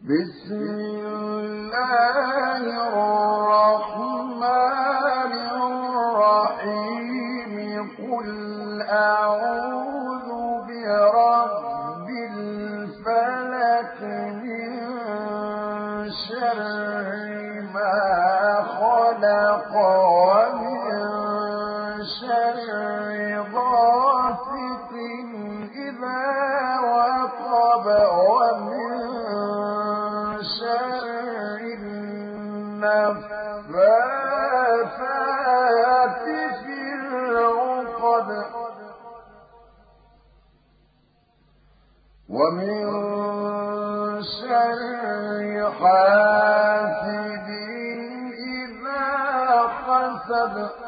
بسم الله الرحمن الرحيم قل أعوذ برب الفلق من شر ما خلق ومن شر غاسق إذا وقب ومن شر النفاثات في العقد ومن شر حاسد إذا حسد